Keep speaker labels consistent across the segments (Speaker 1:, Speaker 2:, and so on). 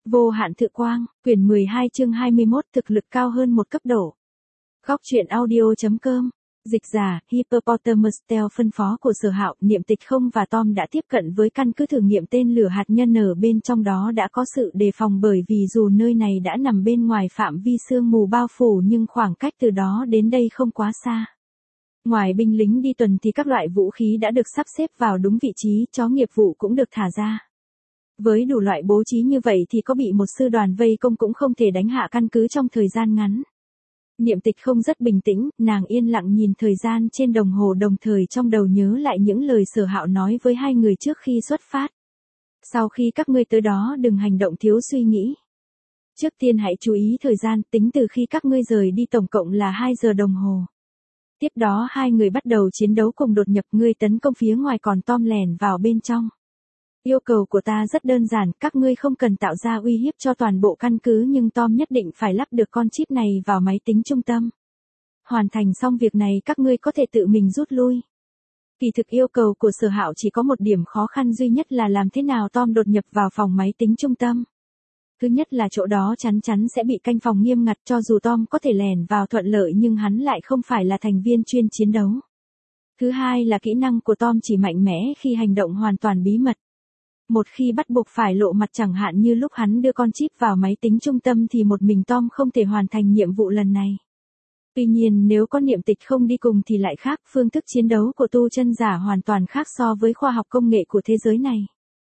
Speaker 1: Vô hạn thự quang, quyển 12 chương 21 thực lực cao hơn một cấp độ. Góc truyện audio.com. Dịch giả, Hippopotamus Tale phân phó của Sở Hạo, Niệm Tịch Không và Tom đã tiếp cận với căn cứ thử nghiệm tên lửa hạt nhân ở bên trong đó đã có sự đề phòng bởi vì dù nơi này đã nằm bên ngoài phạm vi sương mù bao phủ nhưng khoảng cách từ đó đến đây không quá xa. Ngoài binh lính đi tuần thì các loại vũ khí đã được sắp xếp vào đúng vị trí, chó nghiệp vụ cũng được thả ra. Với đủ loại bố trí như vậy thì có bị một sư đoàn vây công cũng không thể đánh hạ căn cứ trong thời gian ngắn. Niệm Tịch Không rất bình tĩnh, nàng yên lặng nhìn thời gian trên đồng hồ đồng thời trong đầu nhớ lại những lời Sở Hạo nói với hai người trước khi xuất phát. Sau khi các ngươi tới đó đừng hành động thiếu suy nghĩ. Trước tiên hãy chú ý thời gian, tính từ khi các ngươi rời đi tổng cộng là 2 giờ đồng hồ. Tiếp đó hai người bắt đầu chiến đấu cùng đột nhập, ngươi tấn công phía ngoài còn Tom lẻn vào bên trong. Yêu cầu của ta rất đơn giản, các ngươi không cần tạo ra uy hiếp cho toàn bộ căn cứ nhưng Tom nhất định phải lắp được con chip này vào máy tính trung tâm. Hoàn thành xong việc này các ngươi có thể tự mình rút lui. Kỳ thực yêu cầu của Sở Hạo chỉ có một điểm khó khăn duy nhất là làm thế nào Tom đột nhập vào phòng máy tính trung tâm. Thứ nhất là chỗ đó chắn chắn sẽ bị canh phòng nghiêm ngặt, cho dù Tom có thể lẻn vào thuận lợi nhưng hắn lại không phải là thành viên chuyên chiến đấu. Thứ hai là kỹ năng của Tom chỉ mạnh mẽ khi hành động hoàn toàn bí mật. Một khi bắt buộc phải lộ mặt chẳng hạn như lúc hắn đưa con chip vào máy tính trung tâm thì một mình Tom không thể hoàn thành nhiệm vụ lần này. Tuy nhiên nếu có Niệm Tịch Không đi cùng thì lại khác, phương thức chiến đấu của tu chân giả hoàn toàn khác so với khoa học công nghệ của thế giới này.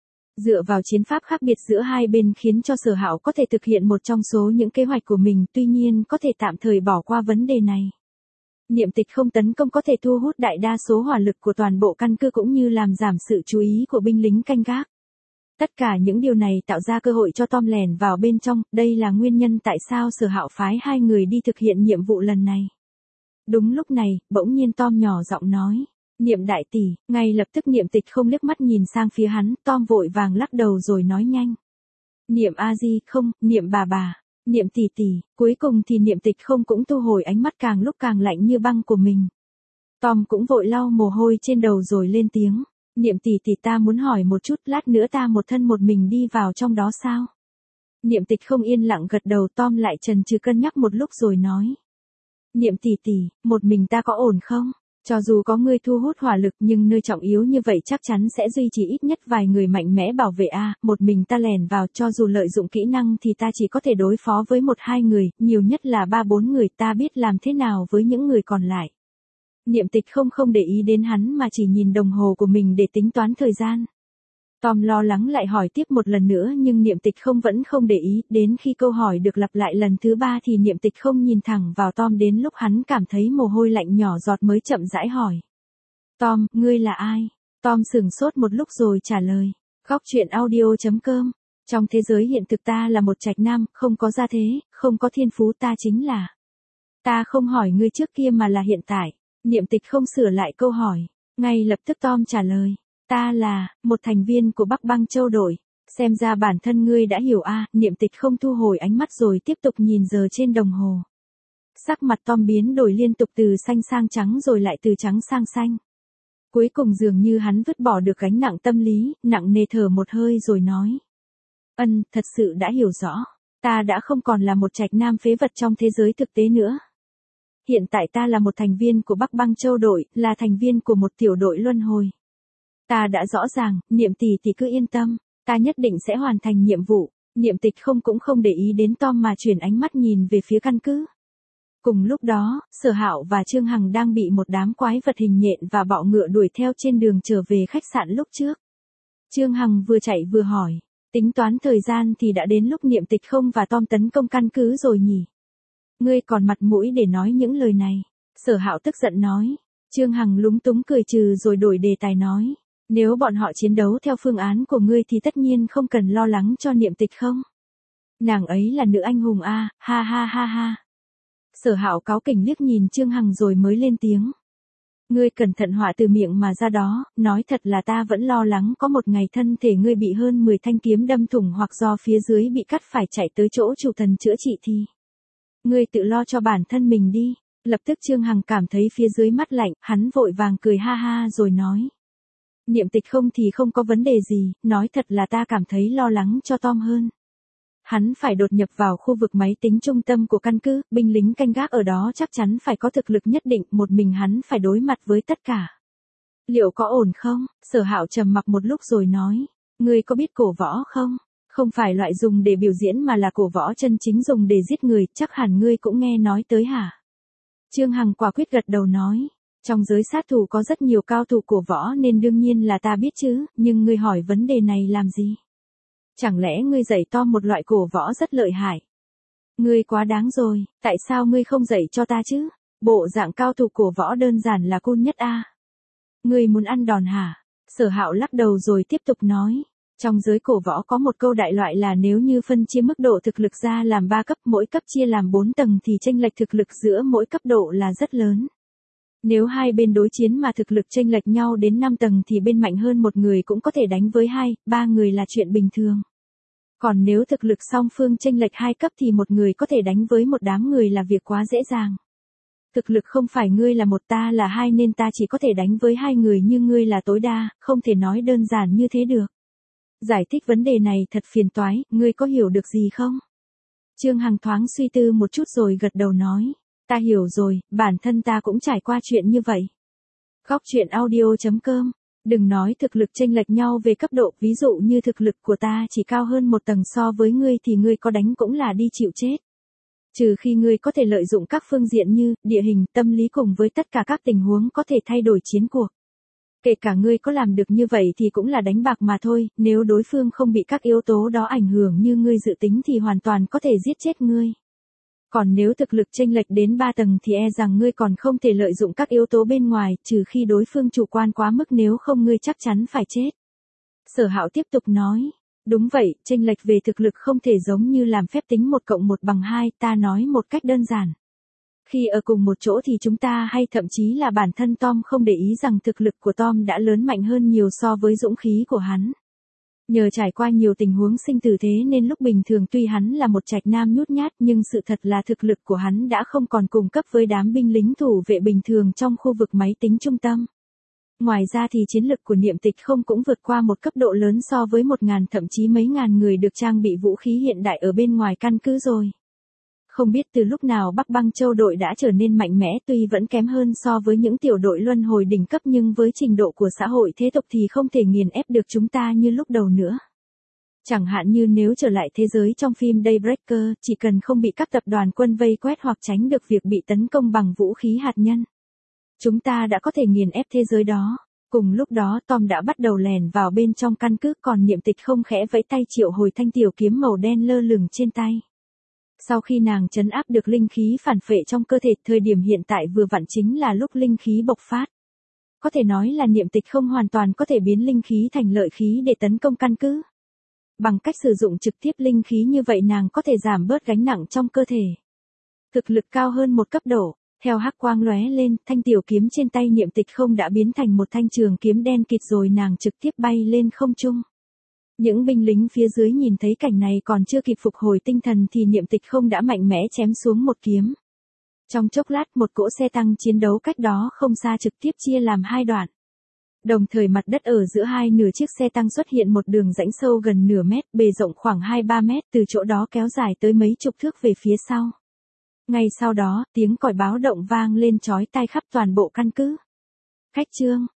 Speaker 1: Dựa vào chiến pháp khác biệt giữa hai bên khiến cho Sở Hạo có thể thực hiện một trong số những kế hoạch của mình, tuy nhiên có thể tạm thời bỏ qua vấn đề này. Niệm Tịch Không tấn công có thể thu hút đại đa số hỏa lực của toàn bộ căn cứ cũng như làm giảm sự chú ý của binh lính canh gác. Tất cả những điều này tạo ra cơ hội cho Tom lẻn vào bên trong, đây là nguyên nhân tại sao Sở Hạo phái hai người đi thực hiện nhiệm vụ lần này. Đúng lúc này, bỗng nhiên Tom nhỏ giọng nói, Niệm đại tỷ, ngay lập tức Niệm Tịch Không liếc mắt nhìn sang phía hắn, Tom vội vàng lắc đầu rồi nói nhanh. Niệm a di, không, Niệm bà, Niệm tỷ tỷ, cuối cùng thì Niệm Tịch Không cũng thu hồi ánh mắt càng lúc càng lạnh như băng của mình. Tom cũng vội lau mồ hôi trên đầu rồi lên tiếng. Niệm tỷ tỷ, ta muốn hỏi một chút, lát nữa ta một thân một mình đi vào trong đó sao? Niệm Tịch Không yên lặng gật đầu, Tom lại chần chừ cân nhắc một lúc rồi nói. Niệm tỷ tỷ, một mình ta có ổn không? Cho dù có người thu hút hỏa lực nhưng nơi trọng yếu như vậy chắc chắn sẽ duy trì ít nhất vài người mạnh mẽ bảo vệ một mình ta lẻn vào cho dù lợi dụng kỹ năng thì ta chỉ có thể đối phó với 1-2 người, nhiều nhất là 3-4 người, ta biết làm thế nào với những người còn lại. Niệm Tịch Không để ý đến hắn mà chỉ nhìn đồng hồ của mình để tính toán thời gian. Tom lo lắng lại hỏi tiếp một lần nữa nhưng Niệm Tịch Không vẫn không để ý, đến khi câu hỏi được lặp lại lần thứ 3 thì Niệm Tịch Không nhìn thẳng vào Tom, đến lúc hắn cảm thấy mồ hôi lạnh nhỏ giọt mới chậm rãi hỏi. Tom, ngươi là ai? Tom sửng sốt một lúc rồi trả lời. Góc truyện audio.com. Trong thế giới hiện thực ta là một trạch nam, không có gia thế, không có thiên phú, ta chính là. Ta không hỏi ngươi trước kia mà là hiện tại. Niệm Tịch Không sửa lại câu hỏi. Ngay lập tức Tom trả lời. Ta là một thành viên của Bắc Băng Châu đội. Xem ra bản thân ngươi đã hiểu Niệm Tịch Không thu hồi ánh mắt rồi tiếp tục nhìn giờ trên đồng hồ. Sắc mặt Tom biến đổi liên tục từ xanh sang trắng rồi lại từ trắng sang xanh. Cuối cùng dường như hắn vứt bỏ được gánh nặng tâm lý, nặng nề thở một hơi rồi nói. Thật sự đã hiểu rõ. Ta đã không còn là một trạch nam phế vật trong thế giới thực tế nữa. Hiện tại ta là một thành viên của Bắc Băng Châu đội, là thành viên của một tiểu đội luân hồi. Ta đã rõ ràng, Niệm tỷ tỷ cứ yên tâm, ta nhất định sẽ hoàn thành nhiệm vụ. Niệm Tịch Không cũng không để ý đến Tom mà chuyển ánh mắt nhìn về phía căn cứ. Cùng lúc đó, Sở Hạo và Trương Hằng đang bị một đám quái vật hình nhện và bọ ngựa đuổi theo trên đường trở về khách sạn lúc trước. Trương Hằng vừa chạy vừa hỏi, tính toán thời gian thì đã đến lúc Niệm Tịch Không và Tom tấn công căn cứ rồi nhỉ? Ngươi còn mặt mũi để nói những lời này? Sở Hạo tức giận nói. Trương Hằng lúng túng cười trừ rồi đổi đề tài nói. Nếu bọn họ chiến đấu theo phương án của ngươi thì tất nhiên không cần lo lắng cho Niệm Tịch Không. Nàng ấy là nữ anh hùng ha ha ha ha. Sở Hạo cáu kỉnh liếc nhìn Trương Hằng rồi mới lên tiếng. Ngươi cẩn thận họa từ miệng mà ra đó, nói thật là ta vẫn lo lắng có một ngày thân thể ngươi bị hơn 10 thanh kiếm đâm thủng hoặc do phía dưới bị cắt phải chạy tới chỗ chủ thần chữa trị thì. Ngươi tự lo cho bản thân mình đi. Lập tức Trương Hằng cảm thấy phía dưới mắt lạnh, hắn vội vàng cười ha ha rồi nói. Niệm Tịch Không thì không có vấn đề gì, nói thật là ta cảm thấy lo lắng cho Tom hơn. Hắn phải đột nhập vào khu vực máy tính trung tâm của căn cứ, binh lính canh gác ở đó chắc chắn phải có thực lực nhất định, một mình hắn phải đối mặt với tất cả. Liệu có ổn không? Sở Hạo trầm mặc một lúc rồi nói, ngươi có biết cổ võ không? Không phải loại dùng để biểu diễn mà là cổ võ chân chính dùng để giết người, chắc hẳn ngươi cũng nghe nói tới hả? Trương Hằng quả quyết gật đầu nói, trong giới sát thủ có rất nhiều cao thủ cổ võ nên đương nhiên là ta biết chứ, nhưng ngươi hỏi vấn đề này làm gì? Chẳng lẽ ngươi dạy Tom một loại cổ võ rất lợi hại? Ngươi quá đáng rồi, tại sao ngươi không dạy cho ta chứ? Bộ dạng cao thủ cổ võ đơn giản là cool nhất a. Ngươi muốn ăn đòn hả? Sở Hạo lắc đầu rồi tiếp tục nói. Trong giới cổ võ có một câu đại loại là nếu như phân chia mức độ thực lực ra làm 3 cấp, mỗi cấp chia làm 4 tầng thì chênh lệch thực lực giữa mỗi cấp độ là rất lớn. Nếu hai bên đối chiến mà thực lực chênh lệch nhau đến 5 tầng thì bên mạnh hơn một người cũng có thể đánh với 2, 3 người là chuyện bình thường. Còn nếu thực lực song phương chênh lệch 2 cấp thì một người có thể đánh với một đám người là việc quá dễ dàng. Thực lực không phải ngươi là một ta là 2 nên ta chỉ có thể đánh với 2 người như ngươi là tối đa, không thể nói đơn giản như thế được. Giải thích vấn đề này thật phiền toái, ngươi có hiểu được gì không? Trương Hằng thoáng suy tư một chút rồi gật đầu nói, ta hiểu rồi, bản thân ta cũng trải qua chuyện như vậy. Góc truyện audio.com. Đừng nói thực lực chênh lệch nhau về cấp độ, ví dụ như thực lực của ta chỉ cao hơn một tầng so với ngươi thì ngươi có đánh cũng là đi chịu chết. Trừ khi ngươi có thể lợi dụng các phương diện như địa hình, tâm lý cùng với tất cả các tình huống có thể thay đổi chiến cuộc. Kể cả ngươi có làm được như vậy thì cũng là đánh bạc mà thôi, nếu đối phương không bị các yếu tố đó ảnh hưởng như ngươi dự tính thì hoàn toàn có thể giết chết ngươi. Còn nếu thực lực chênh lệch đến 3 tầng thì e rằng ngươi còn không thể lợi dụng các yếu tố bên ngoài, trừ khi đối phương chủ quan quá mức, nếu không ngươi chắc chắn phải chết. Sở Hạo tiếp tục nói, đúng vậy, chênh lệch về thực lực không thể giống như làm phép tính 1 + 1 = 2, ta nói một cách đơn giản. Khi ở cùng một chỗ thì chúng ta hay thậm chí là bản thân Tom không để ý rằng thực lực của Tom đã lớn mạnh hơn nhiều so với dũng khí của hắn. Nhờ trải qua nhiều tình huống sinh tử thế nên lúc bình thường tuy hắn là một trạch nam nhút nhát nhưng sự thật là thực lực của hắn đã không còn cùng cấp với đám binh lính thủ vệ bình thường trong khu vực máy tính trung tâm. Ngoài ra thì chiến lực của Niệm Tịch không cũng vượt qua một cấp độ lớn so với 1.000 thậm chí mấy ngàn người được trang bị vũ khí hiện đại ở bên ngoài căn cứ rồi. Không biết từ lúc nào Bắc Băng Châu đội đã trở nên mạnh mẽ, tuy vẫn kém hơn so với những tiểu đội luân hồi đỉnh cấp nhưng với trình độ của xã hội thế tục thì không thể nghiền ép được chúng ta như lúc đầu nữa. Chẳng hạn như nếu trở lại thế giới trong phim Daybreaker, chỉ cần không bị các tập đoàn quân vây quét hoặc tránh được việc bị tấn công bằng vũ khí hạt nhân, chúng ta đã có thể nghiền ép thế giới đó. Cùng lúc đó Tom đã bắt đầu lèn vào bên trong căn cứ, còn Niệm Tịch không khẽ vẫy tay triệu hồi thanh tiểu kiếm màu đen lơ lửng trên tay. Sau khi nàng trấn áp được linh khí phản phệ trong cơ thể, thời điểm hiện tại vừa vặn chính là lúc linh khí bộc phát. Có thể nói là Niệm Tịch không hoàn toàn có thể biến linh khí thành lợi khí để tấn công căn cứ. Bằng cách sử dụng trực tiếp linh khí như vậy nàng có thể giảm bớt gánh nặng trong cơ thể. Thực lực cao hơn một cấp độ, theo hắc quang lóe lên, thanh tiểu kiếm trên tay Niệm Tịch không đã biến thành một thanh trường kiếm đen kịt rồi nàng trực tiếp bay lên không trung. Những binh lính phía dưới nhìn thấy cảnh này còn chưa kịp phục hồi tinh thần thì Niệm Tịch không đã mạnh mẽ chém xuống một kiếm. Trong chốc lát một cỗ xe tăng chiến đấu cách đó không xa trực tiếp chia làm 2 đoạn. Đồng thời mặt đất ở giữa hai nửa chiếc xe tăng xuất hiện một đường rãnh sâu gần nửa mét, bề rộng khoảng 2-3 mét, từ chỗ đó kéo dài tới mấy chục thước về phía sau. Ngay sau đó, tiếng còi báo động vang lên chói tai khắp toàn bộ căn cứ. Khách trương,